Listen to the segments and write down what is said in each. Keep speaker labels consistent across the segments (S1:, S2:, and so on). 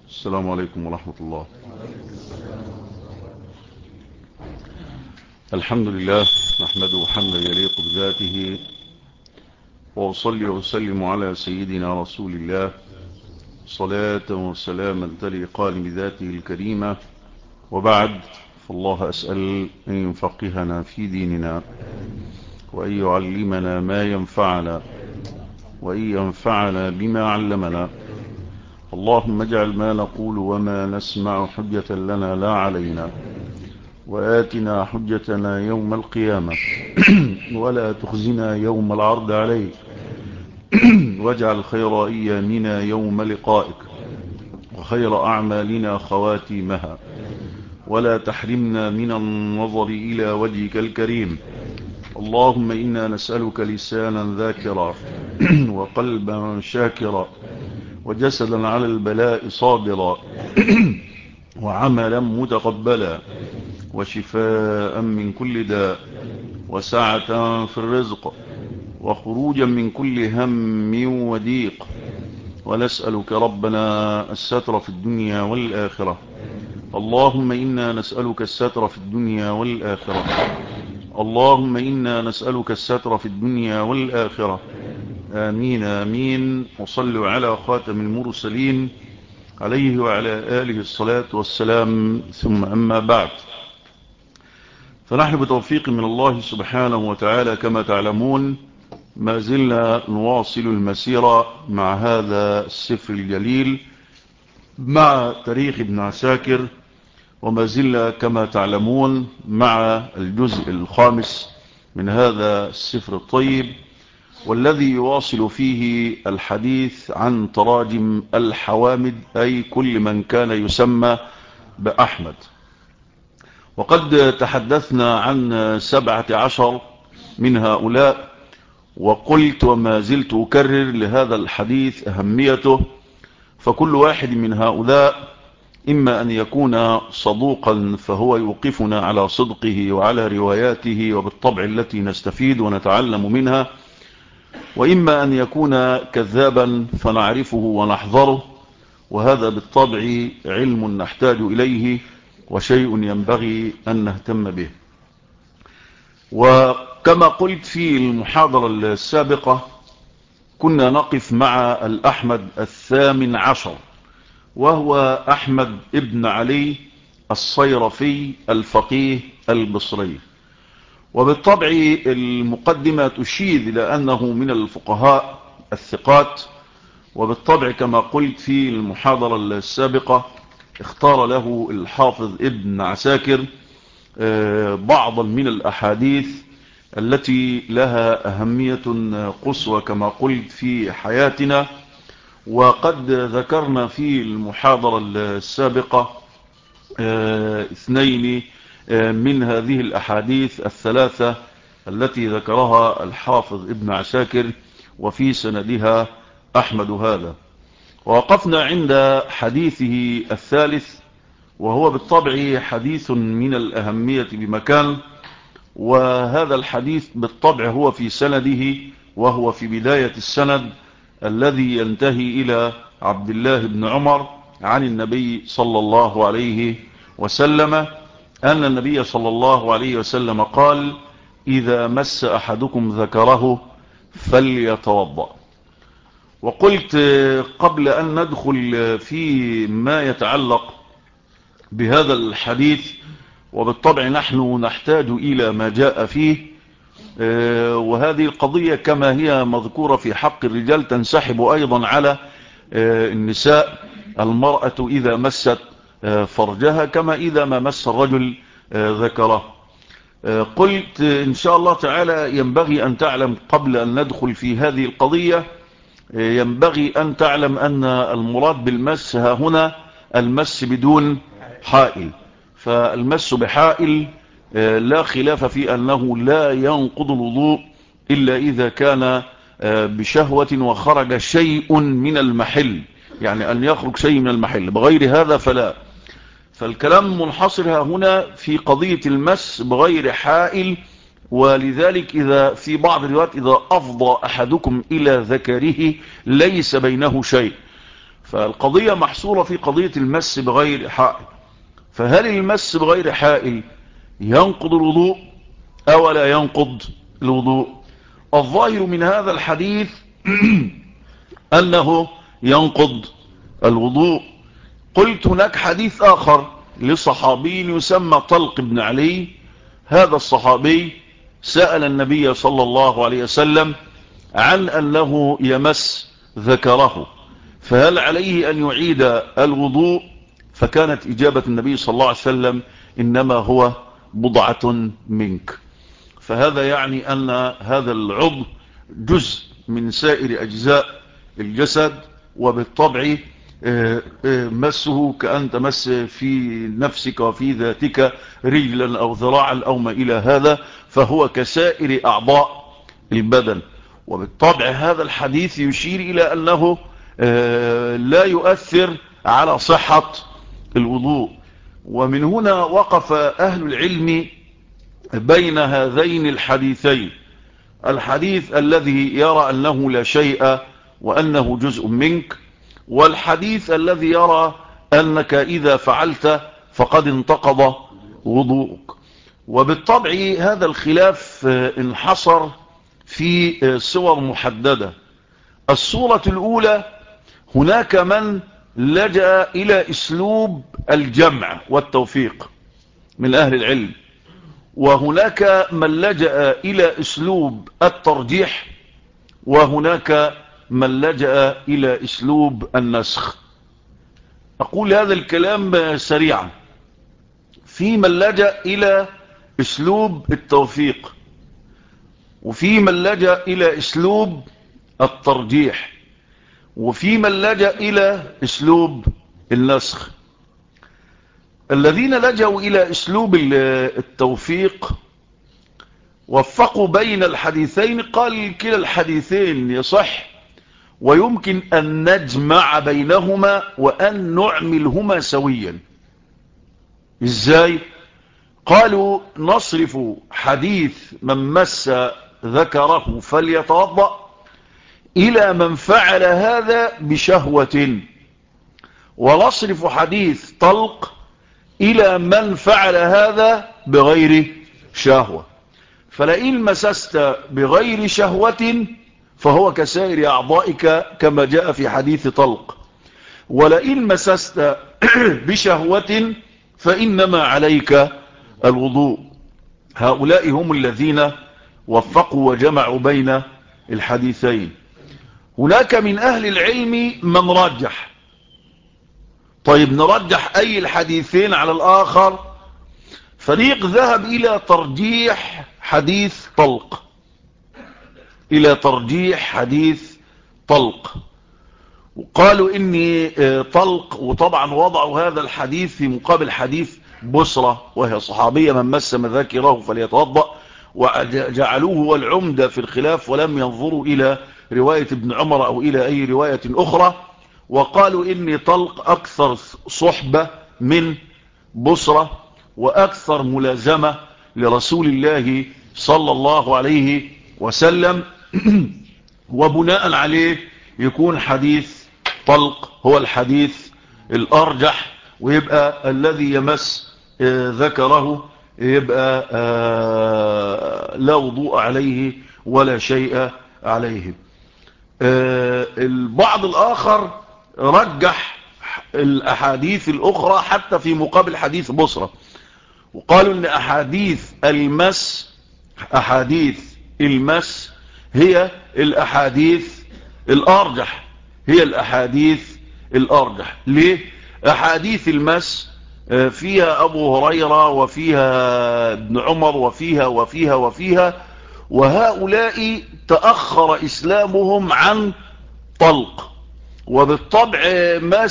S1: السلام عليكم ورحمة الله. الحمد لله نحمده حمدا يليق بذاته، وأصلي وأسلم على سيدنا رسول الله صلاة وسلاما تليقان بذاته الكريمة، وبعد، فالله أسأل أن يفقهنا في ديننا، وأن يعلمنا ما ينفعنا، وأن ينفعنا بما علمنا. اللهم اجعل ما نقول وما نسمع حجة لنا لا علينا، وآتنا حجتنا يوم القيامة ولا تخزنا يوم العرض عليك، واجعل خير أيامنا يوم لقائك، وخير أعمالنا خواتيمها، ولا تحرمنا من النظر إلى وجهك الكريم. اللهم إنا نسألك لسانا ذاكرا وقلبا شاكرا وجسدا على البلاء صابرا وعملا متقبلا وشفاء من كل داء وسعة في الرزق وخروجا من كل هم وضيق. ونسألك ربنا الستر في الدنيا والآخرة. اللهم إنا نسألك الستر في الدنيا والآخرة. اللهم إنا نسألك الستر في الدنيا والآخرة. آمين آمين. وصلوا على خاتم المرسلين عليه وعلى آله الصلاة والسلام، ثم أما بعد، فنحن بتوفيق من الله سبحانه وتعالى كما تعلمون ما زلنا نواصل المسيرة مع هذا السفر الجليل، مع تاريخ ابن عساكر، وما زلنا كما تعلمون مع الجزء الخامس من هذا السفر الطيب، والذي يواصل فيه الحديث عن تراجم الحوامد، أي كل من كان يسمى بأحمد. وقد تحدثنا عن 17 من هؤلاء، وقلت وما زلت أكرر لهذا الحديث أهميته، فكل واحد من هؤلاء إما أن يكون صدوقا فهو يوقفنا على صدقه وعلى رواياته وبالطبع التي نستفيد ونتعلم منها، وإما أن يكون كذابا فنعرفه ونحذره، وهذا بالطبع علم نحتاج إليه وشيء ينبغي أن نهتم به. وكما قلت في المحاضرة السابقة، كنا نقف مع الأحمد 18، وهو أحمد ابن علي الصيرفي الفقيه البصري. وبالطبع المقدمة تشير إلى أنه من الفقهاء الثقات، وبالطبع كما قلت في المحاضرة السابقة اختار له الحافظ ابن عساكر بعضا من الأحاديث التي لها أهمية قصوى كما قلت في حياتنا. وقد ذكرنا في المحاضرة السابقة 2 من هذه الأحاديث الثلاثة التي ذكرها الحافظ ابن عساكر، وفي سندها أحمد هذا. ووقفنا عند حديثه الثالث، وهو بالطبع حديث من الأهمية بمكان، وهذا الحديث بالطبع هو في سنده، وهو في بداية السند الذي ينتهي إلى عبد الله بن عمر عن النبي صلى الله عليه وسلم أن النبي صلى الله عليه وسلم قال: إذا مس أحدكم ذكره فليتوضأ. وقلت قبل أن ندخل في ما يتعلق بهذا الحديث، وبالطبع نحن نحتاج إلى ما جاء فيه، وهذه القضية كما هي مذكورة في حق الرجال تنسحب أيضا على النساء. المرأة إذا مست فرجها كما إذا ما مس الرجل ذكره. قلت إن شاء الله تعالى ينبغي أن تعلم قبل أن ندخل في هذه القضية، ينبغي أن تعلم أن المراد بالمس ها هنا المس بدون حائل. فالمس بحائل لا خلاف في أنه لا ينقض الوضوء إلا إذا كان بشهوة وخرج شيء من المحل، يعني أن يخرج شيء من المحل، بغير هذا فلا. فالكلام منحصر هنا في قضية المس بغير حائل. ولذلك إذا في بعض الروايات إذا أفضى أحدكم إلى ذكره ليس بينه شيء، فالقضية محصورة في قضية المس بغير حائل. فهل المس بغير حائل ينقض الوضوء أو لا ينقض الوضوء؟ الظاهر من هذا الحديث أنه ينقض الوضوء. قلت هناك حديث آخر لصحابي يسمى طلق بن علي. هذا الصحابي سأل النبي صلى الله عليه وسلم عن أنه يمس ذكره، فهل عليه أن يعيد الوضوء؟ فكانت إجابة النبي صلى الله عليه وسلم إنما هو بضعة منك. فهذا يعني أن هذا العضو جزء من سائر أجزاء الجسد، وبالطبع مسه كأن تمس في نفسك وفي ذاتك رجلا أو ذراعا أو ما إلى هذا، فهو كسائر أعضاء البدن. وبالطبع هذا الحديث يشير إلى أنه لا يؤثر على صحة الوضوء. ومن هنا وقف أهل العلم بين هذين الحديثين، الحديث الذي يرى أنه لا شيء وأنه جزء منك، والحديث الذي يرى أنك إذا فعلت فقد انتقض وضوءك. وبالطبع هذا الخلاف انحصر في صور محددة. الصورة الأولى، هناك من لجأ إلى أسلوب الجمع والتوفيق من أهل العلم، وهناك من لجأ إلى أسلوب الترجيح، وهناك من لجأ إلى أسلوب النسخ. أقول هذا الكلام سريعا. في من لجأ إلى أسلوب التوفيق، وفي من لجأ إلى أسلوب الترجيح، وفي من لجأ إلى أسلوب النسخ. الذين لجأوا إلى أسلوب التوفيق وفقوا بين الحديثين، قال كلا الحديثين يصح، ويمكن أن نجمع بينهما وأن نعملهما سويا. إزاي؟ قالوا نصرف حديث من مس ذكره فليتوضأ إلى من فعل هذا بشهوة، ونصرف حديث طلق إلى من فعل هذا بغير شهوة. فلئن مسست بغير شهوة فهو كسائر أعضائك كما جاء في حديث طلق، ولئن مسست بشهوة فإنما عليك الوضوء. هؤلاء هم الذين وفقوا وجمعوا بين الحديثين. هناك من أهل العلم من رجح. طيب نرجح أي الحديثين على الآخر؟ فريق ذهب إلى ترجيح حديث طلق، إلى ترجيح حديث طلق، وقالوا إني طلق، وطبعا وضعوا هذا الحديث في مقابل حديث بصرة وهي صحابية من مس مذاكره فليتوضأ، وجعلوه هو العمدة في الخلاف ولم ينظروا إلى رواية ابن عمر أو إلى أي رواية أخرى. وقالوا إني طلق أكثر صحبة من بصرة وأكثر ملازمة لرسول الله صلى الله عليه وسلم، وبناء عليه يكون حديث طلق هو الحديث الأرجح، ويبقى الذي يمس ذكره يبقى لا وضوء عليه ولا شيء عليه. البعض الآخر رجح الأحاديث الأخرى حتى في مقابل حديث بصرة، وقالوا أن أحاديث المس هي الأحاديث الأرجح، هي الأحاديث الأرجح. ليه؟ أحاديث المس فيها أبو هريرة وفيها ابن عمر وفيها، وهؤلاء تأخر إسلامهم عن طلق، وبالطبع ما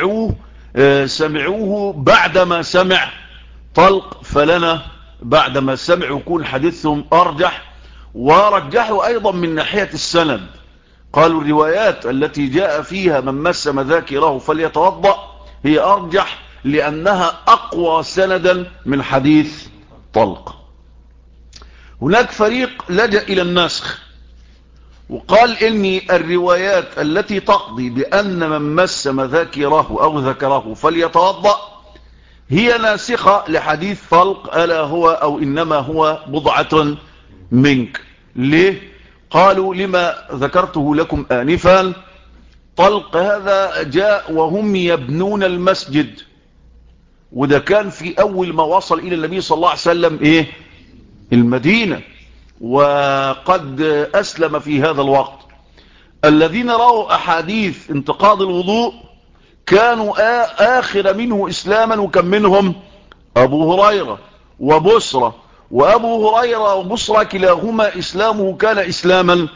S1: سمعوه بعدما سمع طلق، فلنا بعدما سمعوا يكون حديثهم أرجح. ورجحوا أيضا من ناحية السند، قالوا الروايات التي جاء فيها من مس مذاكره فليتوضأ هي أرجح لأنها أقوى سندا من حديث طلق. هناك فريق لجأ إلى النسخ، وقال إن الروايات التي تقضي بأن من مس مذاكره أو ذكره فليتوضأ هي ناسخة لحديث طلق ألا هو أو إنما هو بضعة منك. ليه؟ قالوا لما ذكرته لكم آنفا، طلق هذا جاء وهم يبنون المسجد، وده كان في أول ما وصل إلى النبي صلى الله عليه وسلم المدينة، وقد أسلم في هذا الوقت. الذين رأوا أحاديث انتقاض الوضوء كانوا آخر منه إسلاما، وكان منهم أبو هريرة وبصرة، وأبو هريرة وبصرة كلاهما إسلامه كان إسلاما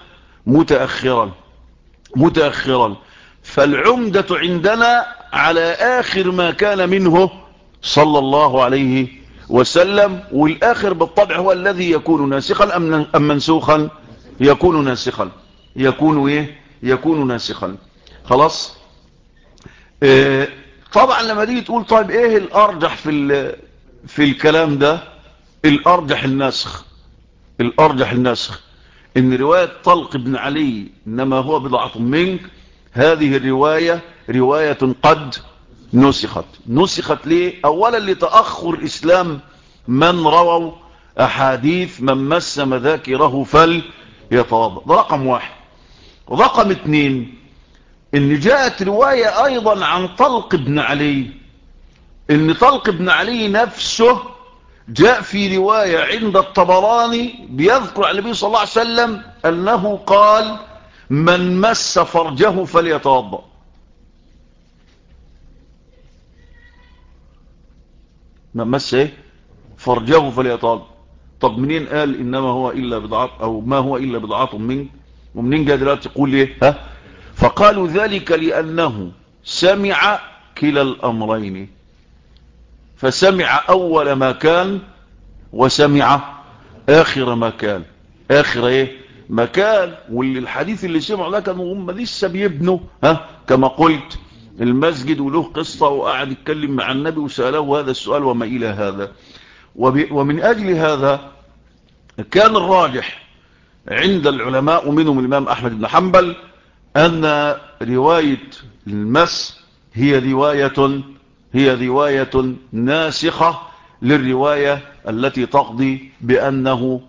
S1: متأخرا. فالعمدة عندنا على آخر ما كان منه صلى الله عليه وسلم، والآخر بالطبع هو الذي يكون ناسخا أم منسوخا؟ يكون ناسخا. يكون ناسخا. خلاص. طبعا لما تيجي تقول طيب ايه الارجح في الكلام ده؟ الارجح النسخ ان رواية طلق بن علي انما هو بضعة منك، هذه الرواية رواية قد نسخت ليه؟ اولا لتأخر اسلام من رووا احاديث من مس مذاكره فليتوضأ، ده رقم واحد. رقم اتنين، ان جاءت رواية ايضا عن طلق بن علي، ان طلق بن علي نفسه جاء في رواية عند الطبراني بيذكر عن النبي صلى الله عليه وسلم انه قال من مس فرجه فليتوضأ. من مس فرجه فليتوضأ. طب منين قال انما هو الا بضعة او ما هو الا بضعة منك؟ ومنين جاء دلوقتي تقول فقالوا ذلك لأنه سمع كلا الأمرين، فسمع أول ما كان وسمع آخر ما كان. واللي الحديث اللي سمعوا ده كانوا هم لسه بيبنوا كما قلت المسجد، وله قصة وقعد يتكلم مع النبي وسأله هذا السؤال وما إلى هذا. ومن أجل هذا كان الراجح عند العلماء ومنهم الإمام أحمد بن حنبل أن رواية المس هي رواية ناسخة للرواية التي تقضي بأنه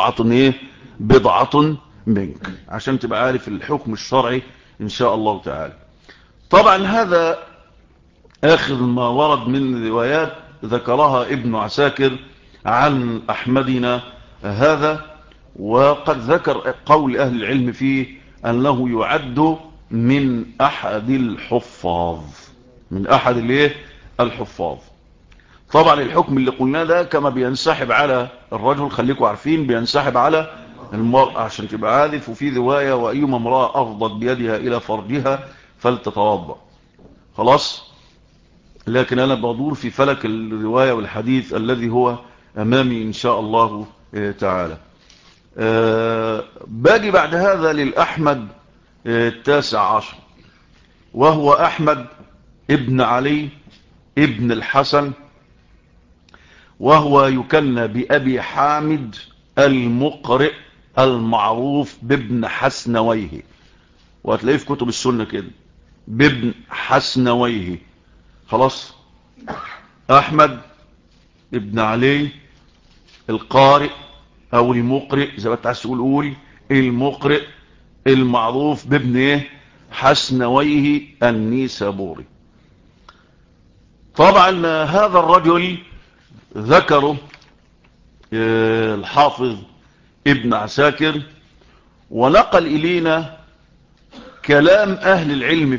S1: بضعة منك، عشان تبقى عارف الحكم الشرعي إن شاء الله تعالى. طبعا هذا آخر ما ورد من روايات ذكرها ابن عساكر عن أحمدنا هذا، وقد ذكر قول أهل العلم فيه أنه يعد من أحد الحفاظ. طبعا الحكم اللي قلنا ده كما بينسحب على الرجل، خليكم عارفين بينسحب على المرأة عشان تبقى عارف. وفي رواية وأيما امرأة أفضت بيدها إلى فرجها فلتتوضأ. خلاص. لكن أنا بدور في فلك الرواية والحديث الذي هو أمامي إن شاء الله تعالى. باجي بعد هذا للأحمد التاسع عشر، وهو أحمد ابن علي ابن الحسن، وهو يكنى بأبي حامد المقرئ المعروف بابن حسنويه، وهتلاقيه في كتب السنة كده بابن حسنويه. خلاص. أحمد ابن علي القارئ او المقرئ زي ما انت عايز تقول المقرئ المعروف بابن حسنويه النيسابوري. طبعا هذا الرجل ذكره الحافظ ابن عساكر، ونقل إلينا كلام أهل العلم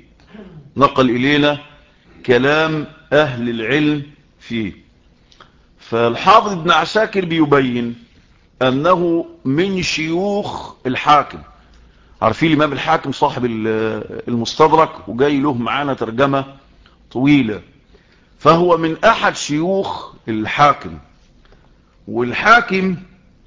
S1: فيه. فالحافظ ابن عساكر بيبين أنه من شيوخ الحاكم. عارفين الإمام الحاكم صاحب المستدرك، وجاي له معانا ترجمة طويلة، فهو من أحد شيوخ الحاكم. والحاكم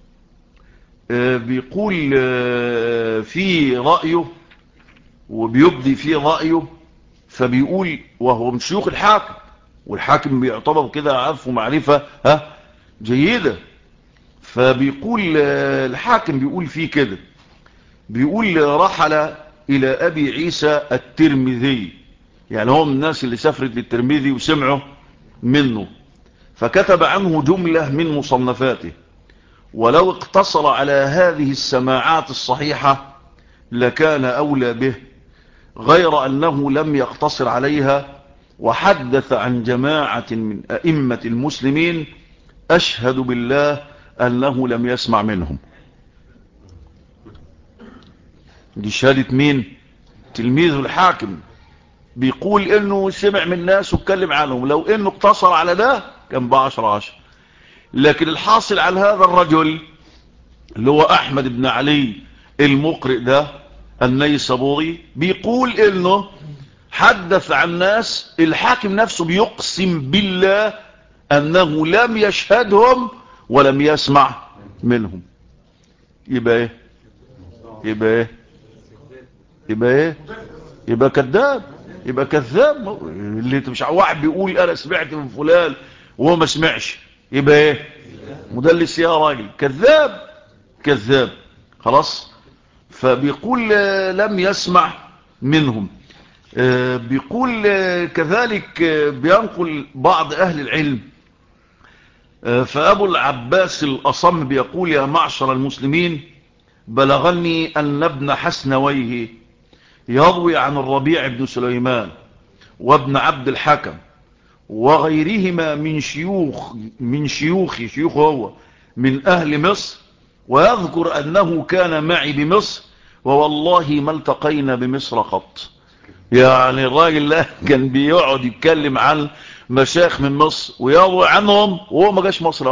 S1: بيقول في رأيه وبيبدي في رأيه، فبيقول وهو من شيوخ الحاكم، والحاكم بيعتبر كده عارفه معرفة جيدة. فبيقول الحاكم بيقول فيه كده بيقول رحل إلى أبي عيسى الترمذي، يعني هو من الناس اللي سافرت للترمذي وسمعوا منه، فكتب عنه جملة من مصنفاته، ولو اقتصر على هذه السماعات الصحيحة لكان أولى به، غير أنه لم يقتصر عليها، وحدث عن جماعة من أئمة المسلمين أشهد بالله أنه لم يسمع منهم. دي شهادة مين؟ تلميذ الحاكم بيقول إنه سمع من الناس واتكلم عنهم، لو إنه اقتصر على ده كان ب10/10. لكن الحاصل على هذا الرجل اللي هو أحمد بن علي المقرئ ده النيسابوري بيقول إنه حدث عن ناس الحاكم نفسه بيقسم بالله أنه لم يشهدهم ولم يسمع منهم. يبقى ايه؟ يبقى ايه؟ يبقى ايه؟ يبقى كذاب، يبقى كذاب. اللي مش واحد بيقول انا سمعت من فلان وهو ما سمعش، يبقى ايه؟ مدلس يا راجل، كذاب كذاب. خلاص. فبيقول لم يسمع منهم. بيقول كذلك بينقل بعض أهل العلم، فأبو العباس الأصم بيقول يا معشر المسلمين بلغني أن ابن حسنويه يروي عن الربيع بن سليمان وابن عبد الحكم وغيرهما من شيوخ هو من أهل مصر، ويذكر أنه كان معي بمصر ووالله ما التقينا بمصر قط. يعني الراجل ده كان بيقعد يتكلم عن مشايخ من مصر ويروي عنهم وهو ما جاش مصر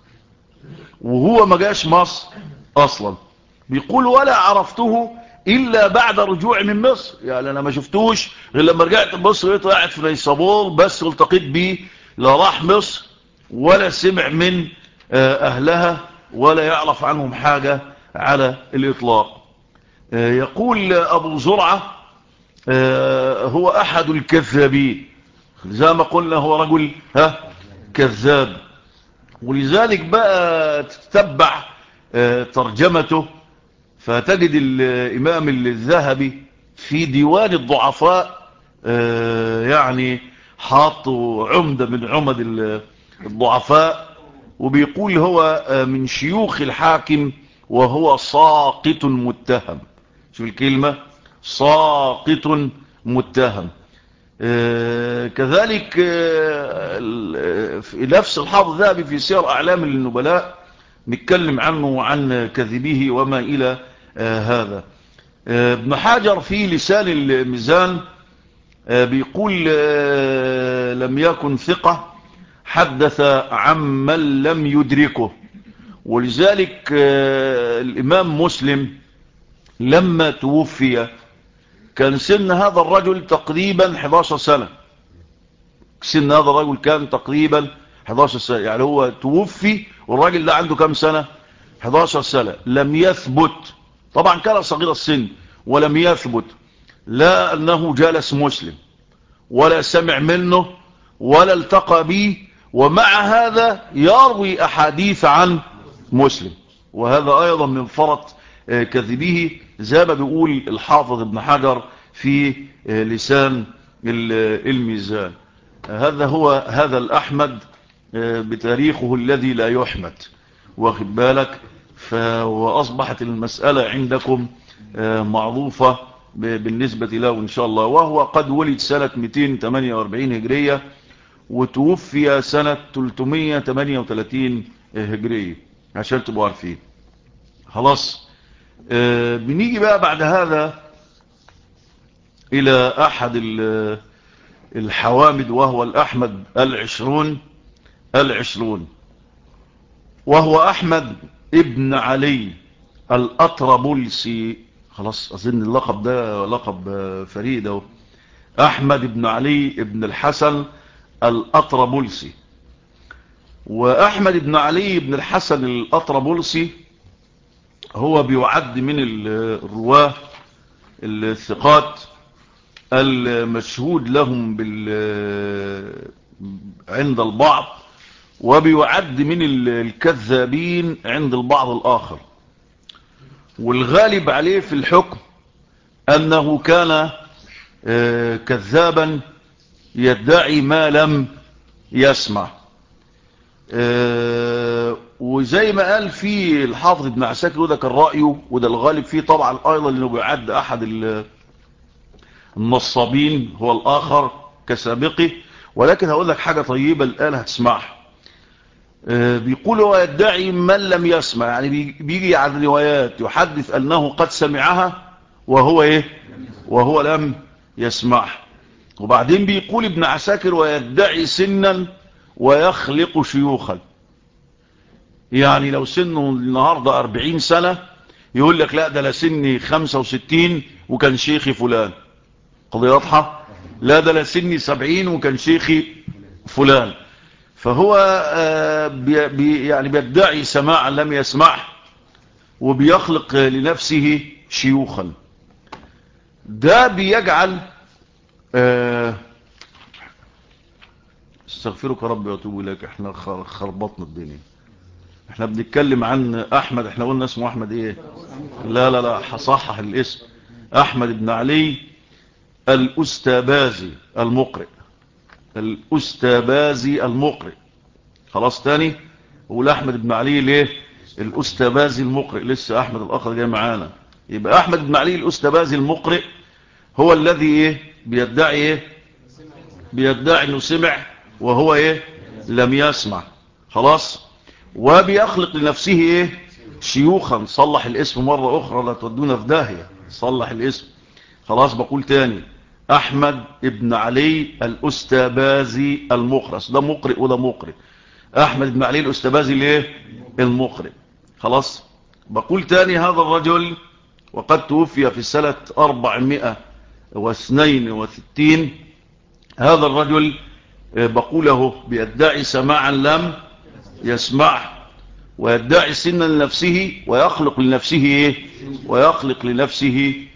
S1: اصلا. بيقول ولا عرفته الا بعد رجوعي من مصر، يعني انا ما شفتوش غير لما رجعت مصر، لقيته قاعد في نيسابور بس والتقيت بيه، لا راح مصر ولا سمع من اهلها ولا يعرف عنهم حاجة على الاطلاق. يقول ابو زرعة هو احد الكذابين، زي ما قلنا هو رجل كذاب. ولذلك بقى تتبع ترجمته فتجد الامام الذهبي في ديوان الضعفاء يعني حاطوا عمدة من عمد الضعفاء، وبيقول هو من شيوخ الحاكم وهو ساقط متهم. شوف الكلمة، ساقط متهم. كذلك في نفس الحافظ الذهبي في سير أعلام النبلاء نتكلم عنه وعن كذبه وما إلى هذا. ابن حجر في لسان الميزان بيقول لم يكن ثقة، حدث عمن لم يدركه. ولذلك الإمام مسلم لما توفي كان سن هذا الرجل تقريبا 11 سنة. سن هذا الرجل كان تقريبا 11 سنة، يعني هو توفي والراجل ده عنده كم سنة؟ 11 سنة. لم يثبت، طبعا كان صغير السن، ولم يثبت لا أنه جالس مسلم ولا سمع منه ولا التقى به، ومع هذا يروي أحاديث عن مسلم، وهذا أيضا من فرط كذبه زي ما بيقول الحافظ ابن حجر في لسان الميزان. هذا الأحمد بتاريخه الذي لا يحمد، واخد بالك. وأصبحت المسألة عندكم معروفة بالنسبة له إن شاء الله. وهو قد ولد سنة 248 هجرية وتوفي سنة 338 هجرية، عشان تبقوا عارفين. خلاص. بنيجي بقى بعد هذا إلى أحد الحوامد، وهو الأحمد العشرون، وهو أحمد ابن علي الأطرابلسي. خلاص، أظن اللقب ده لقب فريد اهو. أحمد ابن علي ابن الحسن الأطرابلسي. وأحمد ابن علي ابن الحسن الأطرابلسي هو بيعد من الرواه الثقات المشهود لهم عند البعض، وبيعد من الكذابين عند البعض الآخر. والغالب عليه في الحكم أنه كان كذابا يدعي ما لم يسمع. وزي ما قال في الحافظ ابن عساكر، وده كان رأيه وده الغالب فيه طبعا أيضا، لأنه بيعد أحد النصابين هو الآخر كسابقه. ولكن هقول لك حاجة طيبة الآن هتسمعها. بيقول هو يدعي من لم يسمع، يعني بيجي عن روايات يحدث أنه قد سمعها وهو لم يسمعها. وبعدين بيقول ابن عساكر ويدعي سنا ويخلق شيوخا، يعني لو سنه النهاردة 40 سنة يقول لك لا ده لسني 65 وكان شيخي فلان. قضية واضحة. لا ده لسني 70 وكان شيخي فلان. فهو يعني بيدعي سماعا لم يسمعه وبيخلق لنفسه شيوخا. ده بيجعل استغفرك ربي واتوب اليك. احنا خربطنا الدنيا. احنا بنتكلم عن احمد، احنا قلنا اسمه احمد ايه؟ لا هصحح الاسم. احمد بن علي الاستبازي المقرئ. الاستبازي المقرئ. خلاص تاني اقول احمد بن علي ليه الاستبازي المقرئ، لسه احمد الاخر جاي معانا. يبقى احمد بن علي الاستبازي المقرئ هو الذي بيدعي بيدعي انه سمع وهو لم يسمع. خلاص. وبيخلق لنفسه شيوخا. صلح الاسم مرة اخرى لا تودونا في داهية. صلح الاسم. خلاص بقول تاني احمد ابن علي الاستبازي المقرئ. ده مقرئ وده مقرئ. احمد بن علي الاستبازي المقرئ. خلاص. بقول تاني هذا الرجل وقد توفي في سنة 462. هذا الرجل بقوله بيدعي سماعا لم يسمع ويدعي سنا لنفسه ويخلق لنفسه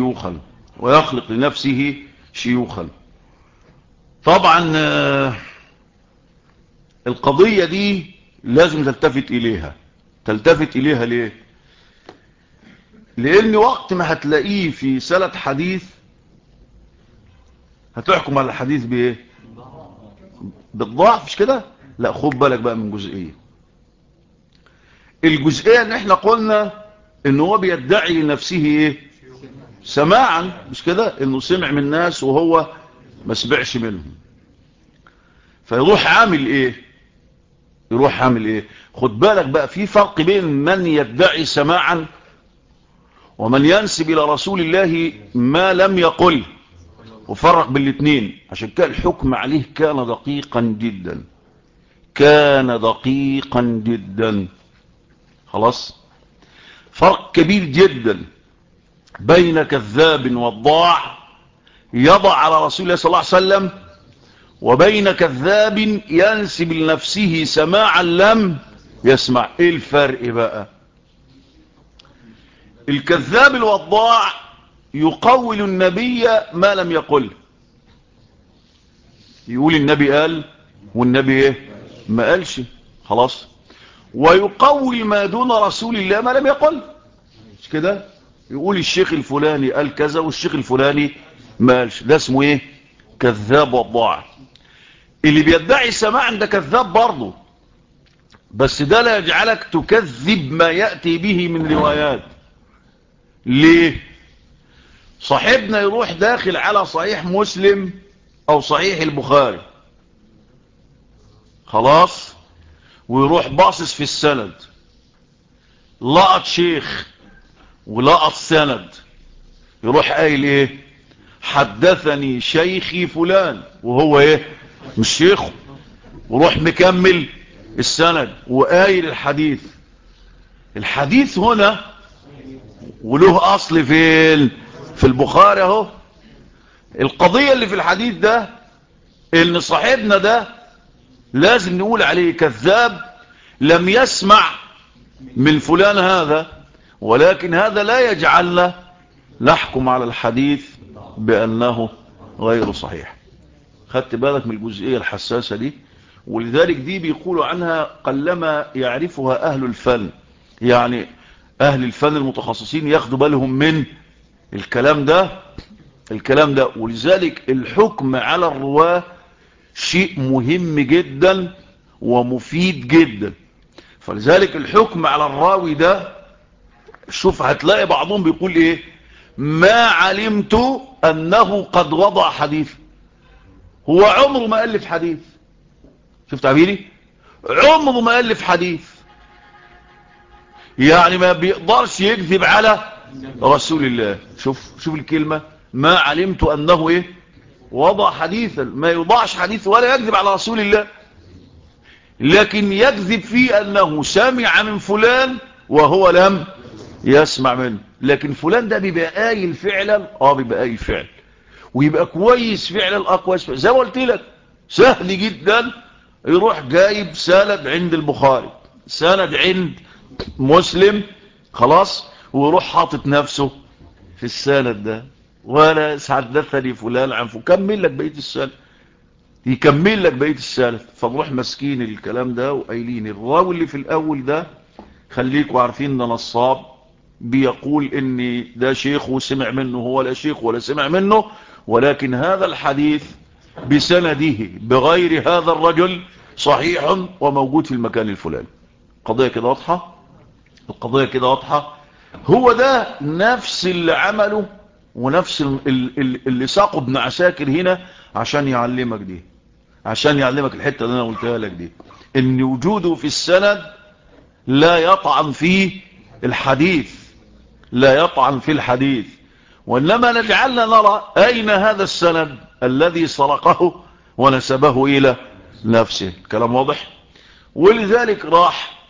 S1: شيوخا. طبعا القضية دي لازم تلتفت إليها ليه؟ لأن وقت ما هتلاقيه في سنة حديث هتحكم على الحديث بالضعف، مش كده؟ لا، خد بالك بقى من الجزئية ان احنا قلنا ان هو بيدعي لنفسه سماعا، مش كده؟ انه سمع من الناس وهو ما سمعش منهم. فيروح عامل ايه؟ خد بالك بقى في فرق بين من يدعي سماعا ومن ينسب الى رسول الله ما لم يقل، وفرق بالاثنين. عشان كده الحكم عليه كان دقيقا جدا. خلاص. فرق كبير جدا بين كذاب وضاع يضع على رسول الله صلى الله عليه وسلم وبين كذاب ينسب لنفسه سماعا لم يسمع. ايه الفرق بقى؟ الكذاب الوضاع يقول النبي ما لم يقل، يقول النبي قال والنبي ما قالش. خلاص. ويقول ما دون رسول الله ما لم يقل، مش كده؟ يقول الشيخ الفلاني قال كذا والشيخ الفلاني ما قالش. ده اسمه كذاب وضاع. اللي بيدعي سماعا ده كذاب برضه، بس ده لا يجعلك تكذب ما يأتي به من روايات. ليه؟ صاحبنا يروح داخل على صحيح مسلم او صحيح البخاري، خلاص، ويروح باصص في السند، لقط شيخ ولقط سند، يروح قايل حدثني شيخي فلان، وهو مش شيخه، وروح مكمل السند وقايل الحديث هنا وله اصل في البخاري اهو. القضية اللي في الحديث ده ان صاحبنا ده لازم نقول عليه كذاب لم يسمع من فلان هذا، ولكن هذا لا يجعلنا نحكم على الحديث بأنه غير صحيح. خدت بالك من الجزئية الحساسة دي؟ ولذلك دي بيقولوا عنها قلما يعرفها أهل الفن. يعني اهل الفن المتخصصين ياخدوا بالهم من الكلام ده. ولذلك الحكم على الرواه شيء مهم جدا ومفيد جدا. فلذلك الحكم على الراوي ده، شوف هتلاقي بعضهم بيقول ايه: ما علمت انه قد وضع حديث. هو عمره ما ألف حديث. شوف تعبيري، عمره ما ألف حديث، يعني ما بيقدرش يكذب على رسول الله. شوف الكلمة، ما علمت انه ايه وضع حديثا، ما يوضعش حديث ولا يكذب على رسول الله، لكن يكذب فيه انه سمع من فلان وهو لم يسمع منه. لكن فلان ده بيبقى قايل فعلا، بيبقى قايل فعلا ويبقى كويس فعلا، كويس فعلا. زي ما قلت لك سهل جدا يروح جايب سند عند البخاري، سند عند مسلم، خلاص، ويروح حاطط نفسه في السند ده، ولا حدثني فلان عن فلان، كمل لك بقيه السند، يكمل لك بقيه السند. فنروح ماسكين الكلام ده وقايلين الراوي اللي في الاول ده خليكوا عارفين ده نصاب، بيقول ان ده شيخ وسمع منه، هو لا شيخ ولا سمع منه، ولكن هذا الحديث بسنده بغير هذا الرجل صحيح وموجود في المكان الفلاني. قضية كده واضحة، القضية كده واضحة. هو ده نفس اللي عمله ونفس اللي ساقه ابن عساكر هنا عشان يعلمك دي، عشان يعلمك الحتة اللي انا قلتها لك دي، ان وجوده في السند لا يطعن في الحديث، لا يطعن في الحديث، وإنما نجعلنا نرى أين هذا السند الذي سرقه ونسبه إلى نفسه. كلام واضح. ولذلك راح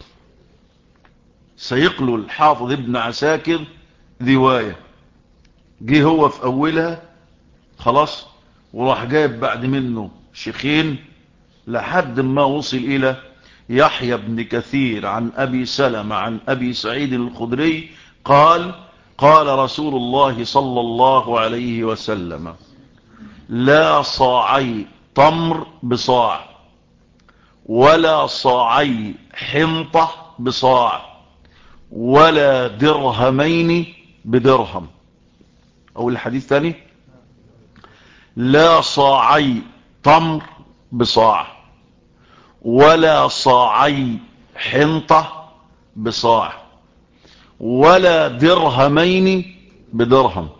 S1: سيقل الحافظ ابن عساكر رواية، جه هو في أولها خلاص، وراح جايب بعد منه شيخين لحد ما وصل إلى يحيى بن كثير عن أبي سلمة عن أبي سعيد الخدري قال: قال رسول الله صلى الله عليه وسلم: لا صاعي تمر بصاع، ولا صاعي حنطة بصاع، ولا درهمين بدرهم. أو الحديث ثاني: لا صاعي تمر بصاع، ولا صاعي حنطة بصاع، ولا درهمين بدرهم.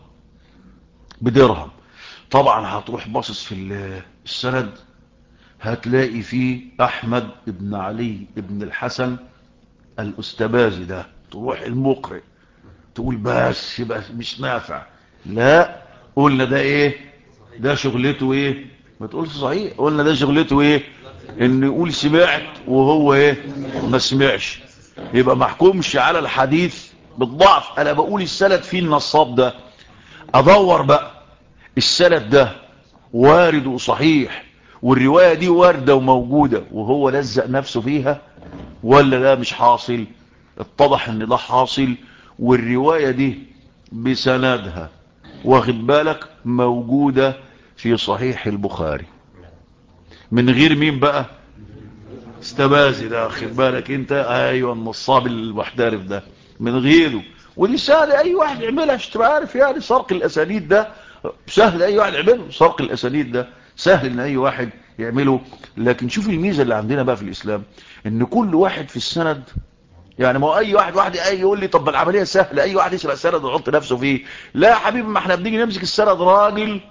S1: طبعا هتروح باصص في السند هتلاقي فيه احمد بن علي بن الحسن الاستبازي ده، تروح المقرئ تقول بس مش نافع. لا، قلنا ده ايه، ده شغلته ايه، ما تقولش صحيح، قلنا ده شغلته ايه، ان يقول سمعت وهو ايه ما سمعش، يبقى محكومش على الحديث بالضعف. انا بقول السند فيه النصاب ده، ادور بقى السند ده وارد وصحيح والرواية دي واردة وموجودة وهو لزق نفسه فيها، ولا لا مش حاصل. اتضح ان ده حاصل، والرواية دي بسندها واخد بالك موجودة في صحيح البخاري من غير مين بقى، استبازي ده، واخد بالك انت، ايوه النصاب المحترف ده، من غيره. ودي سهل اي واحد يعملها، مش تبقى عارف يعني سرق الاسانيد ده سهل اي واحد يعمله، سرق الاسانيد ده سهل ان اي واحد يعمله. لكن شوف الميزة اللي عندنا بقى في الاسلام، ان كل واحد في السند، يعني ما اي واحد يقول لي طب العملية سهلة، اي واحد يسرق السند ويحط نفسه فيه. لا يا حبيبي، ما احنا بنيجي نمسك السند راجل،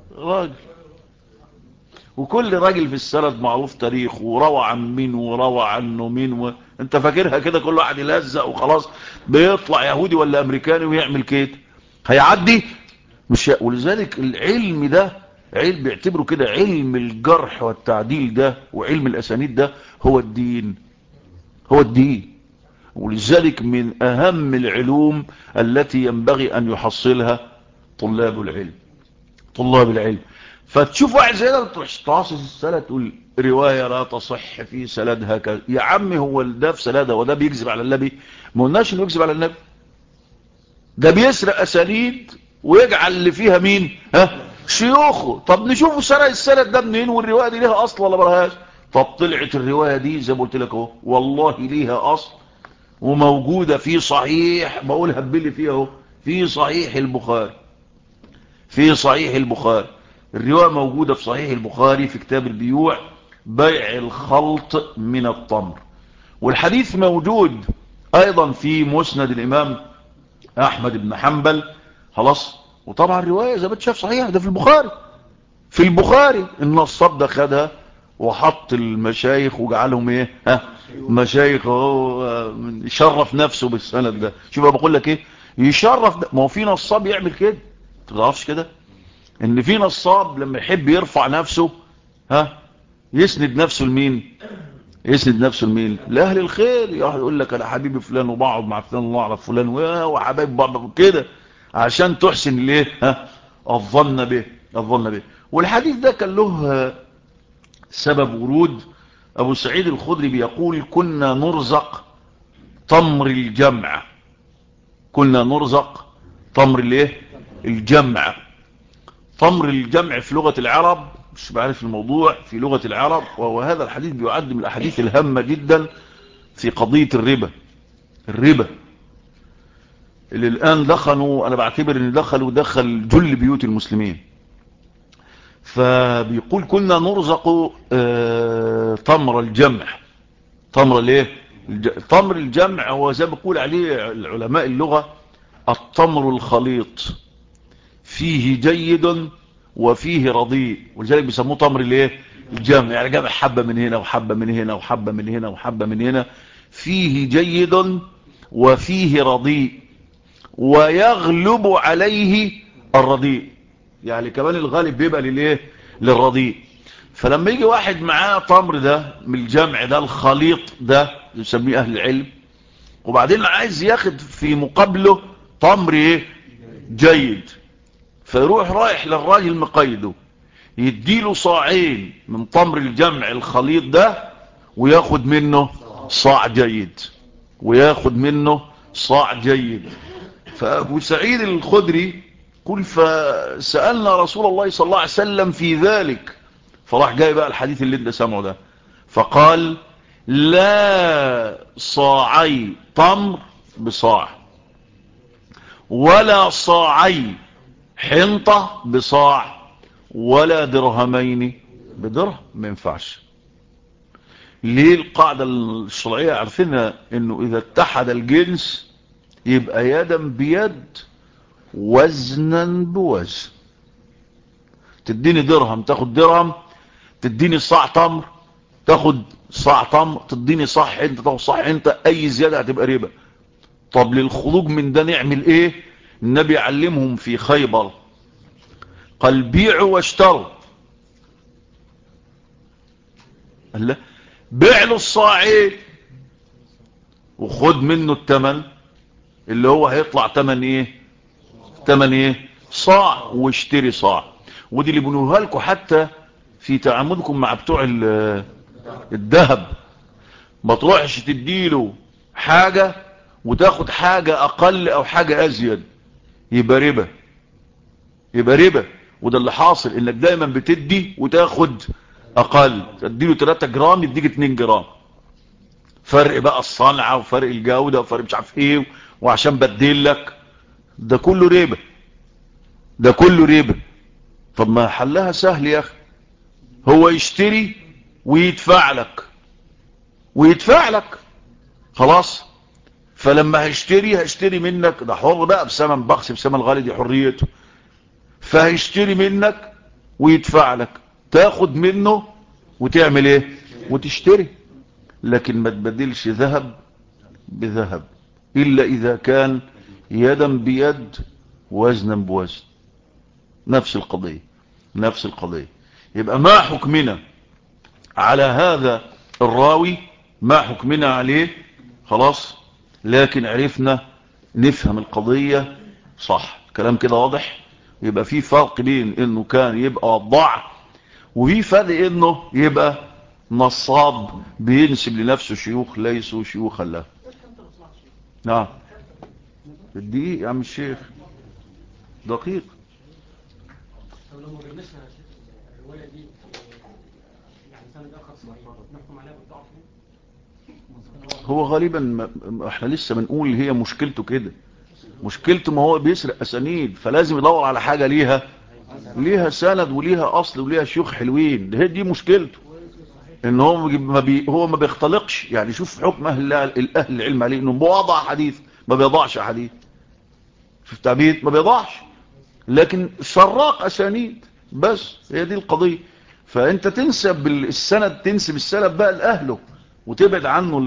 S1: وكل راجل في السند معروف تاريخه وروى عن مين وروى عنه مين انت فاكرها كده كل واحد يلزق وخلاص بيطلع يهودي ولا امريكاني ويعمل كده هيعدي؟ مش ولذلك العلم ده علم بيعتبره كده، علم الجرح والتعديل ده وعلم الاسانيد ده هو الدين، هو الدين. ولذلك من اهم العلوم التي ينبغي ان يحصلها طلاب العلم. فتشوف واحد زي ده تحصص السند تقول رواية لا تصح في سندها كذا. يا عمي هو ده في سندها وده بيكذب على النبي؟ ما قلناش انه يكذب على النبي، ده بيسرق اسانيد ويجعل اللي فيها مين، شيوخه. طب نشوفوا سرق السند ده منين، والرواية دي ليها اصل ولا ملهاش؟ طب طلعت الرواية دي زي ما قلت لك اهو، والله ليها اصل وموجودة في صحيح، بقول هبلي فيها اهو، في صحيح البخاري، في صحيح البخاري. الرواية موجودة في صحيح البخاري في كتاب البيوع، بيع الخلط من التمر. والحديث موجود ايضا في مسند الامام احمد بن حنبل. خلاص. وطبعا الرواية زي ما انت شايف صحيح، ده في البخاري. في البخاري النصاب ده خدها وحط المشايخ وجعلهم ايه، مشايخ اهو، يشرف نفسه بالسند ده. شوف انا بقول لك ايه، يشرف ده. ما هو في نصاب يعمل كده، ما تعرفش كده ان في نصاب لما يحب يرفع نفسه يسند نفسه لمين؟ يسند نفسه لمين؟ لاهل الخير. يقول لك انا حبيبي فلان وبقعد مع فلان واعرف فلان وحبايب بعض كده، عشان تحسن ليه الظن به، الظن به. والحديث ده كان له سبب ورود. ابو سعيد الخدري بيقول كنا نرزق تمر الجمع، كنا نرزق تمر الايه، الجمع. تمر الجمع في لغة العرب، مش بعرف الموضوع، في لغة العرب. وهذا الحديث بيعد من الاحاديث الهامة جدا في قضية الربا. الربا اللي الان دخلوا، انا بعتبر ان دخل جل بيوت المسلمين. فبيقول كنا نرزق تمر الجمع. تمر الايه، تمر الجمع هو زي ما بيقول عليه العلماء اللغة التمر الخليط، فيه جيد وفيه رديء، ولذلك بيسموه تمر الايه، الجمع. يعني جمع حبة من هنا وحبة من هنا وحبة من هنا وحبة من هنا، فيه جيد وفيه رديء، ويغلب عليه الرديء. يعني كمان الغالب بيبقى للايه، للرديء. فلما يجي واحد معاه تمر ده من الجمع ده الخليط ده، يسميه اهل العلم، وبعدين عايز ياخد في مقابله تمر ايه، جيد، فيروح رايح للراجل مقيده، يديله صاعين من تمر الجمع الخليط ده، وياخد منه صاع جيد، وياخد منه صاع جيد. فأبو سعيد الخدري قل فسألنا رسول الله صلى الله عليه وسلم في ذلك، فراح جاي بقى الحديث اللي انت سامعه ده، فقال لا صاعي تمر بصاع، ولا صاعي حنطة بصاع، ولا درهمين بدرهم. ما ينفعش. ليه؟ القاعدة الشرعية عارفينها انه اذا اتحد الجنس يبقى يدا بيد وزنا بوزن. تديني درهم تاخد درهم، تديني صاع تمر تاخد صاع تمر، تديني صاع انت تاخد صاع انت، اي زيادة هتبقى ربا. طب للخروج من ده نعمل ايه؟ النبي علمهم في خيبر، قال بيعوا واشتروا. قال لا، بيع له الصاعين وخد منه التمن اللي هو هيطلع تمن ايه، تمن ايه، صاع، واشتري صاع. ودي اللي بنوها لكم حتى في تعاملكم مع بتوع الذهب. ما تروحش تديله حاجة وتاخد حاجة اقل او حاجة ازيد، يبقى ربا، يبقى ربا. وده اللي حاصل، انك دايما بتدي وتاخد اقل. تديله 3 جرام يديك 2 جرام، فرق بقى الصنعة وفرق الجودة وفرق مش عارف ايه، وعشان بديل لك. ده كله ربا، ده كله ربا. طب ما حلها سهل يا اخي، هو يشتري ويدفع لك، ويدفع لك خلاص. فلما هيشتري منك، ده حر بقى، بثمن بخس بثمن غالي، دي حريته. فهيشتري منك ويدفع لك، تاخد منه وتعمل ايه، وتشتري. لكن ما تبدلش ذهب بذهب الا اذا كان يدا بيد وزنا بوزن. نفس القضية، نفس القضية. يبقى ما حكمنا على هذا الراوي، ما حكمنا عليه خلاص. لكن عرفنا نفهم القضية صح، كلام كده واضح. يبقى في فرق بين انه كان يبقى وضاع، وفي فرق انه يبقى نصاب بينسب لنفسه شيوخ ليسوا شيوخا له. نعم. الدقيق يا عم الشيخ دقيق.
S2: طب لو ما جبناش الرواية دي يعني سند آخر صحيح نحكم عليها بالضعف؟
S1: هو غالبا احنا لسه بنقول هي مشكلته كده، مشكلته ما هو بيسرق اسانيد، فلازم يدور على حاجة ليها سند وليها اصل وليها شيوخ حلوين. دي مشكلته، ان هو هو ما بيختلقش. يعني شوف حكم اهل العلم عليه انه بوضع حديث، ما بيضعش حديث. شوف تعبير، ما بيضعش، لكن سراق اسانيد بس. هي دي القضية. فانت تنسب السند، تنسب السند بقى لاهله، وتبعد عنه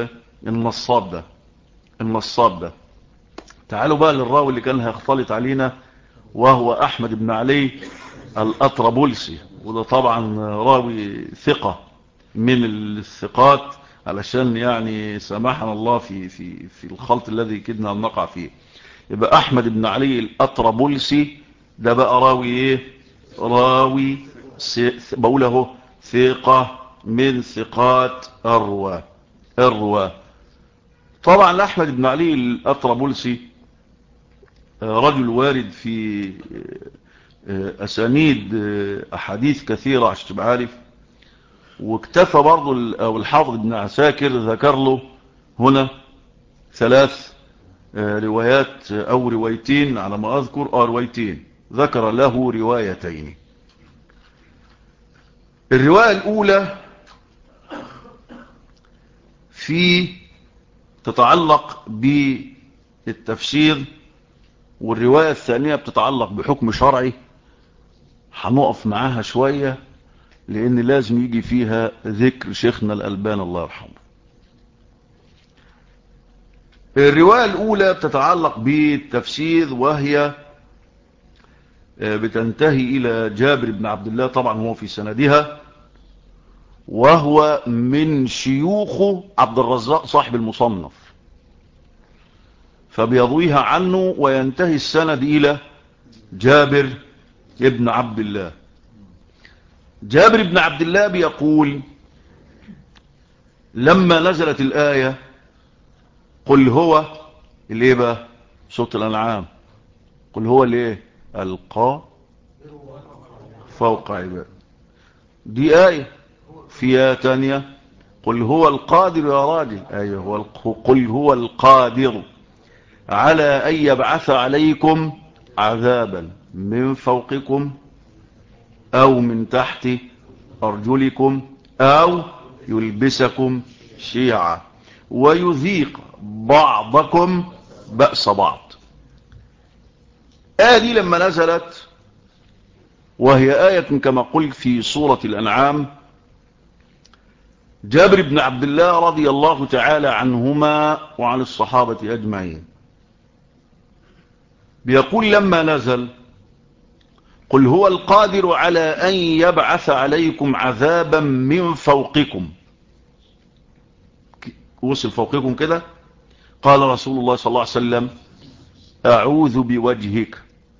S1: النصاب ده. تعالوا بقى للراوي اللي كان هيختلط علينا، وهو احمد بن علي الأطرابلسي. وده طبعا راوي ثقة من الثقات، علشان يعني سمحنا الله في الخلط الذي كدنا أن نقع فيه. يبقى أحمد بن علي الأطرابلسي ده بقى راوي ايه؟ راوي بقوله ثقة من ثقات الرواة. طبعا أحمد بن علي الأطرابلسي رجل وارد في أسانيد أحاديث كثيرة عشان تبقى عارف. واكتفى برضو الحافظ ابن عساكر ذكر له هنا 3 روايات أو روايتين على ما أذكر، روايتين، ذكر له روايتين. الرواية الأولى تتعلق بالتفسير، والرواية الثانية بتتعلق بحكم شرعي. هنقف معاها شوية لأن لازم يجي فيها ذكر شيخنا الألباني الله يرحمه. الرواية الأولى بتتعلق بالتفسير، وهي بتنتهي إلى جابر بن عبد الله، طبعا هو في سندها، وهو من شيوخ عبد الرزاق صاحب المصنف، فبيضويها عنه وينتهي السند إلى جابر ابن عبد الله. جابر بن عبد الله بيقول: لما نزلت الآية قل هو الايه بقى؟ صوت الأنعام. قل هو الايه؟ القى فوق عباد. دي آية. في آية تانية قل هو القادر يا راجل. أيوه، قل هو القادر على أن يبعث عليكم عذابا من فوقكم أو من تحت أرجلكم أو يلبسكم شيعا ويذيق بعضكم بأس بعض. دي لما نزلت، وهي آية كما قلت في سورة الأنعام، جابر بن عبد الله رضي الله تعالى عنهما وعن الصحابة أجمعين بيقول: لما نزل قل هو القادر على أن يبعث عليكم عذابا من فوقكم، وصل فوقكم كده، قال رسول الله صلى الله عليه وسلم: أعوذ بوجهك،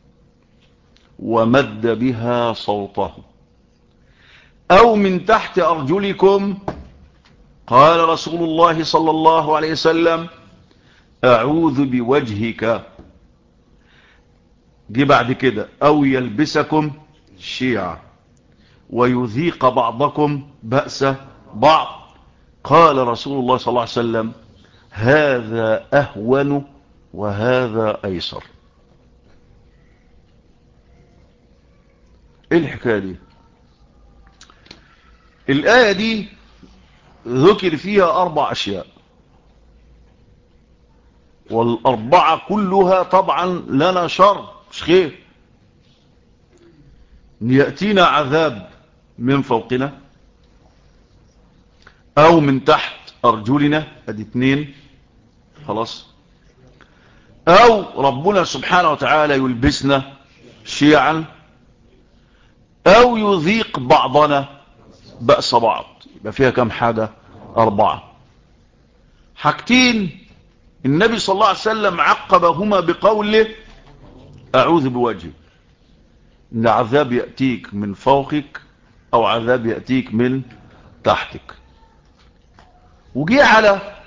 S1: ومد بها صوته. أو من تحت أرجلكم، قال رسول الله صلى الله عليه وسلم: أعوذ بوجهك. جي بعد كده: أو يلبسكم شيعا ويذيق بعضكم بأس بعض. قال رسول الله صلى الله عليه وسلم: هذا أهون وهذا أيسر. ايه الحكاية دي؟ الآية دي ذكر فيها 4 أشياء، والأربعة كلها طبعا لنا شر، مش خير. يأتينا عذاب من فوقنا أو من تحت أرجلنا، ادي 2 خلاص. أو ربنا سبحانه وتعالى يلبسنا شيعا، أو يذيق بعضنا بأس بعض. يبقى فيها كم حاجة؟ 4 حاجتين. النبي صلى الله عليه وسلم عقبهما بقوله: أعوذ بوجهك، إن عذاب يأتيك من فوقك أو عذاب يأتيك من تحتك. وجي على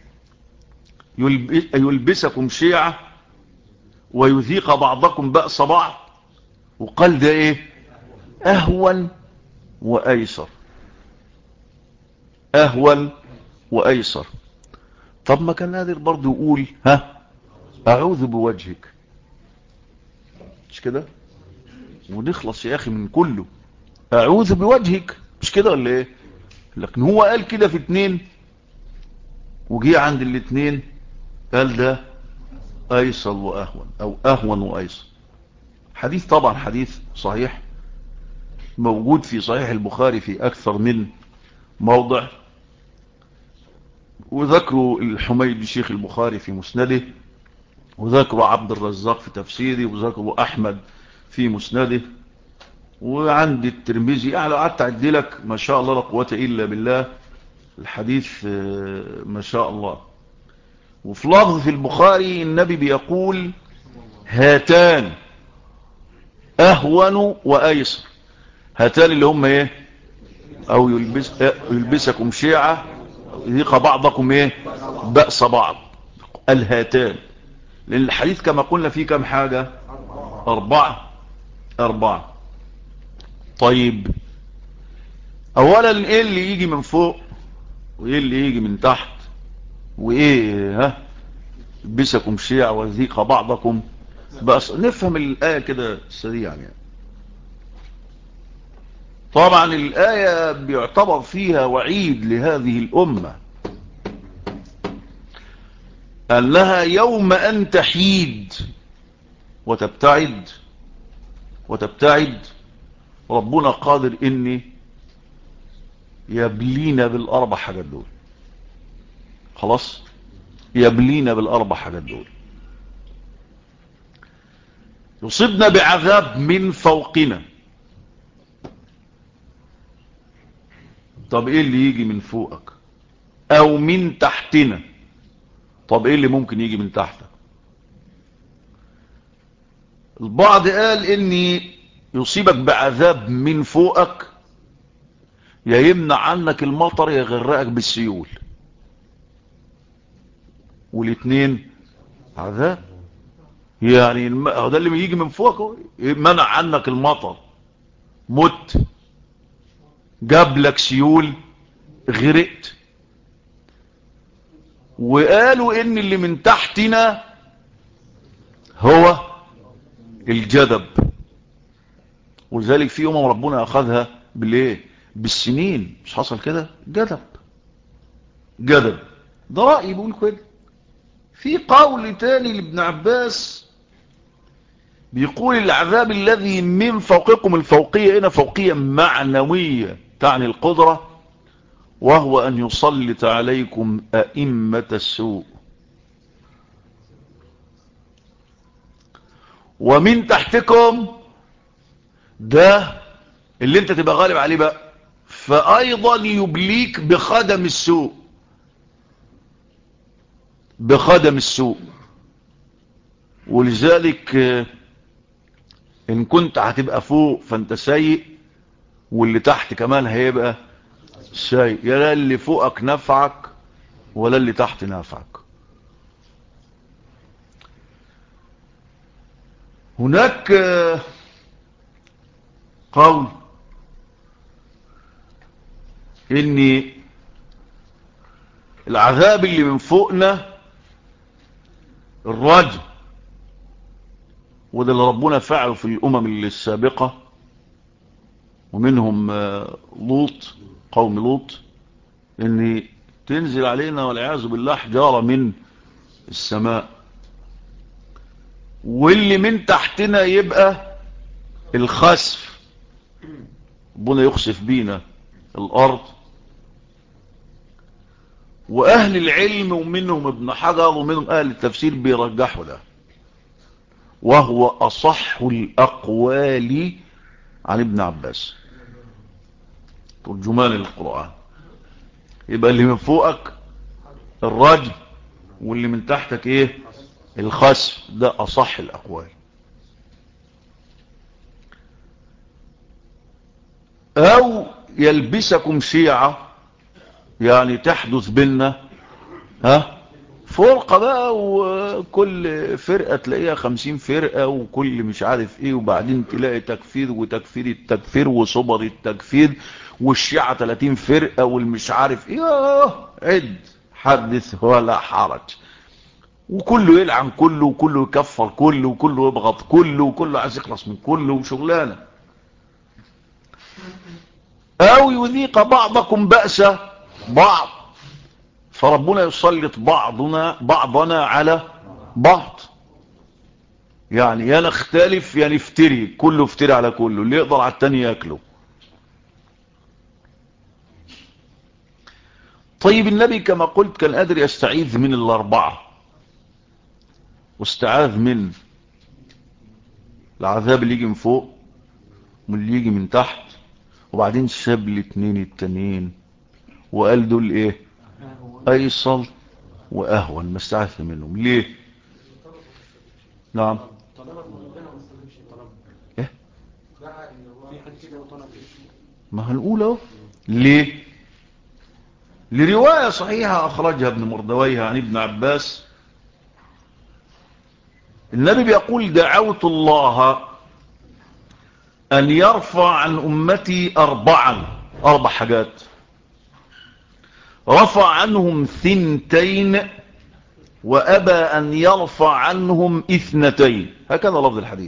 S1: يلبسكم شيعة ويذيق بعضكم بأس بعض، وقال ده ايه؟ أهون وأيسر. أهون وأيسر. طب ما كان قادر برضه يقول ها أعوذ بوجهك، مش كده؟ ونخلص يا أخي من كله. أعوذ بوجهك، مش كده ولا إيه؟ لكن هو قال كده في اتنين، وجي عند الاتنين قال ده أيسر وأهون، أو أهون وأيسر. حديث طبعا حديث صحيح، موجود في صحيح البخاري في أكثر من موضع، وذكروا الحميدي شيخ البخاري في مسنده، وذكروا عبد الرزاق في تفسيره، وذكروا أحمد في مسنده، وعند الترمذي. يعني لو قعدت أعد لك ما شاء الله لا قوة إلا بالله الحديث ما شاء الله. وفي لفظ في البخاري النبي بيقول هاتان أهون وأيسر. هاتان اللي هم ايه؟ او يلبسكم شيعة، يذيق بعضكم ايه؟ بأس بعض. الهاتان، لأن الحديث كما قلنا فيه كم حاجة؟ أربعة. طيب أولا ايه اللي يجي من فوق، وايه اللي يجي من تحت، وايه ها يلبسكم شيعة ويذيق بعضكم بأس؟ نفهم الآية كده سريعا يعني. طبعا الآية بيعتبر فيها وعيد لهذه الأمة، أنها يوم أن تحيد وتبتعد ربنا قادر إني يبلينا بالأربع حاجات دول. خلاص، يبلينا بالأربع حاجات دول. يصيبنا بعذاب من فوقنا. طب ايه اللي يجي من فوقك؟ او من تحتنا. طب ايه اللي ممكن يجي من تحتك؟ البعض قال اني يصيبك بعذاب من فوقك، يا يمنع عنك المطر يا يغرقك بالسيول، والاثنين عذاب. يعني ده اللي يجي من فوقك، منع عنك المطر، مت، جاب لك سيول، غرقت. وقالوا ان اللي من تحتنا هو الجدب، ولذلك في ربنا اخذها بالايه؟ بالسنين. مش حصل كده؟ جدب. ده رأي بيقول كده. في قول تاني لابن عباس بيقول العذاب الذي من فوقكم، الفوقية هنا فوقية معنوية تعني القدرة، وهو أن يسلط عليكم أئمة السوء. ومن تحتكم ده اللي انت تبقى غالب عليه بقى، فأيضا يبليك بخدم السوء. ولذلك إن كنت هتبقى فوق فانت سيء، واللي تحت كمان هيبقى سيء. يا اللي فوقك نفعك ولا اللي تحت نفعك. هناك قول ان العذاب اللي من فوقنا الرجم، وده اللي ربنا فعله في الامم السابقة، ومنهم لوط، قوم لوط، ان تنزل علينا والعياذ بالله حجارة من السماء. واللي من تحتنا يبقى الخسف، ربنا يخسف بينا الارض. واهل العلم ومنهم ابن حجر ومنهم اهل التفسير بيرجحوا ده، وهو اصح الاقوال عن ابن عباس ترجمان القرآن. يبقى اللي من فوقك الرجم، واللي من تحتك ايه؟ الخسف. ده اصح الاقوال. او يلبسكم شيعة، يعني تحدث بيننا فرقة بقى، وكل فرقة تلاقيها 50 فرقة، وكل مش عارف ايه، وبعدين تلاقي تكفير وتكفير التكفير وصبر التكفير، والشيعة 30 فرقة والمش عارف ايه. عد حدث ولا حرج، وكله يلعن كله، وكله يكفر كله، وكله يبغض كله، وكله عايز يخلص من كله، وشغلانة. او يذيق بعضكم بأس بعض، فربنا يسلط بعضنا على بعض. يعني يا نختلف يا نفتري، كله افتري على كله، اللي يقدر على التاني ياكله. طيب النبي كما قلت كان قادر يستعيذ من الاربعة، واستعاذ من العذاب اللي يجي من فوق واللي يجي من تحت، وبعدين ساب الاثنين التانيين وقال دول ايه؟ ايصل واهون، ما استعاذ منهم ليه؟ نعم. ايه ما هنقول اهو ليه؟ لرواية صحيحة اخرجها ابن مردويه عن ابن عباس، النبي بيقول دعوت الله ان يرفع عن امتي اربع حاجات، رفع عنهم 2 وابى ان يرفع عنهم 2، هكذا لفظ الحديث.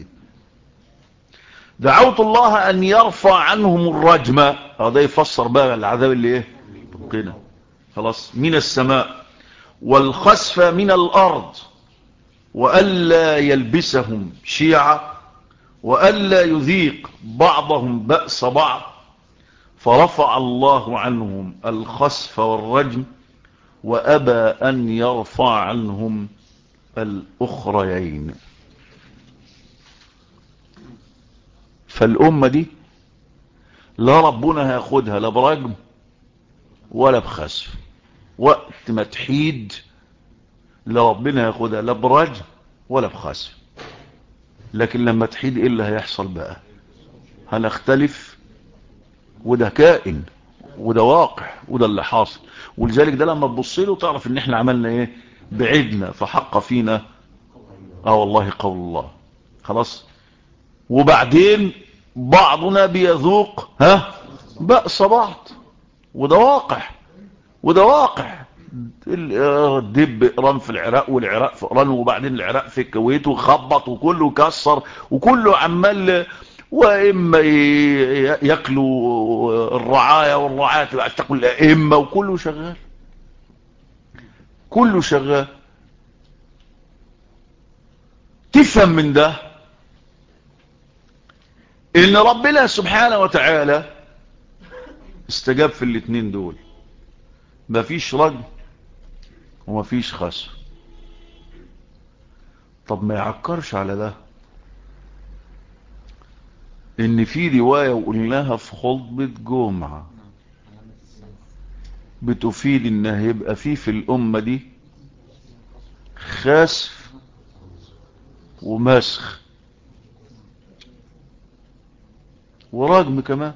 S1: دعوت الله ان يرفع عنهم الرجم، هذا يفسر بقى العذاب اللي ايه بقينا خلاص من السماء، والخسف من الارض، والا يلبسهم شيعا، والا يذيق بعضهم بأس بعض، فرفع الله عنهم الخسف والرجم، وابى ان يرفع عنهم الاخريين. فالامة دي لا ربنا هياخدها لا برجم ولا بخسف، وقت ما تحيد لا ربنا هياخدها لا برجم ولا بخسف. لكن لما تحيد ايه اللي هيحصل بقى؟ هنختلف، وده كائن وده واقع وده اللي حاصل. ولذلك ده لما تبص له تعرف ان احنا عملنا ايه؟ بعدنا فحق فينا والله قول الله. خلاص. وبعدين بعضنا بيذوق بأس بعض، وده واقع وده واقع. الدب ايران في العراق، والعراق في ايران، وبعدين العراق في الكويت، وخبط وكله كسر وكله عمال، واما ياكلوا الرعاية والرعاية تاكل الائمة، وكله شغال، كله شغال. تفهم من ده ان ربنا سبحانه وتعالى استجاب في الاثنين دول، مفيش رجم ومفيش خسف. طب ما يعكرش على ده ان في رواية وقلناها في خطبة جمعة بتفيد ان هيبقى في الامة دي خسف ومسخ ورجم كمان،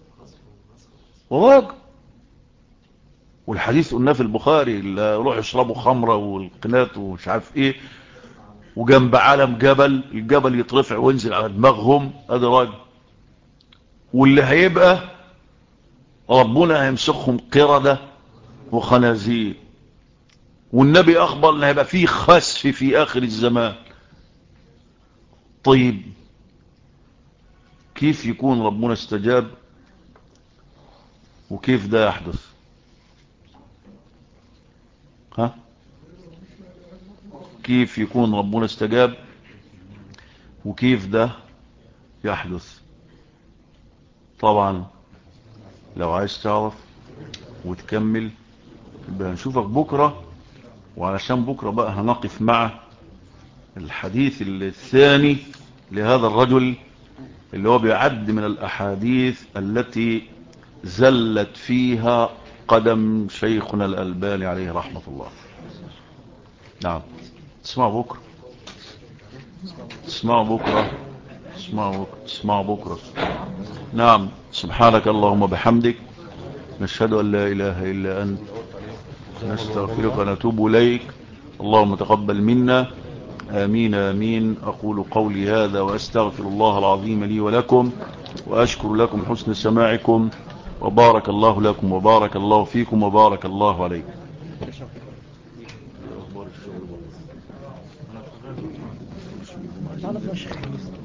S1: ورجم. والحديث قلناه في البخاري، اللي يروح يشربوا خمرة والقنات ومش عارف ايه، وجنب عالم جبل، الجبل يترفع وينزل على دماغهم، ادي راجل. واللي هيبقى ربنا هيمسخهم قردة وخنازير. والنبي اخبر ان هيبقى فيه خسف في اخر الزمان. طيب كيف يكون ربنا استجاب وكيف ده يحدث؟ كيف يكون ربنا استجاب وكيف ده يحدث؟ طبعا لو عايز تعرف وتكمل يبقى هنشوفك بكرة، وعلشان بكرة بقى هنقف مع الحديث الثاني لهذا الرجل، اللي هو بيعد من الأحاديث التي زلت فيها قدم شيخنا الألباني عليه رحمة الله. نعم. اسمعوا بكرة، اسمعوا بكرة، اسمعوا بكرة، اسمعوا بكرة. نعم. سبحانك اللهم بحمدك، نشهد أن لا إله إلا أنت، نستغفرك ونتوب إليك. اللهم تقبل منا. آمين آمين. أقول قولي هذا وأستغفر الله العظيم لي ولكم، وأشكر لكم حسن سماعكم، وبارك الله لكم وبارك الله فيكم وبارك الله عليكم.
S2: تعرف يا شيخ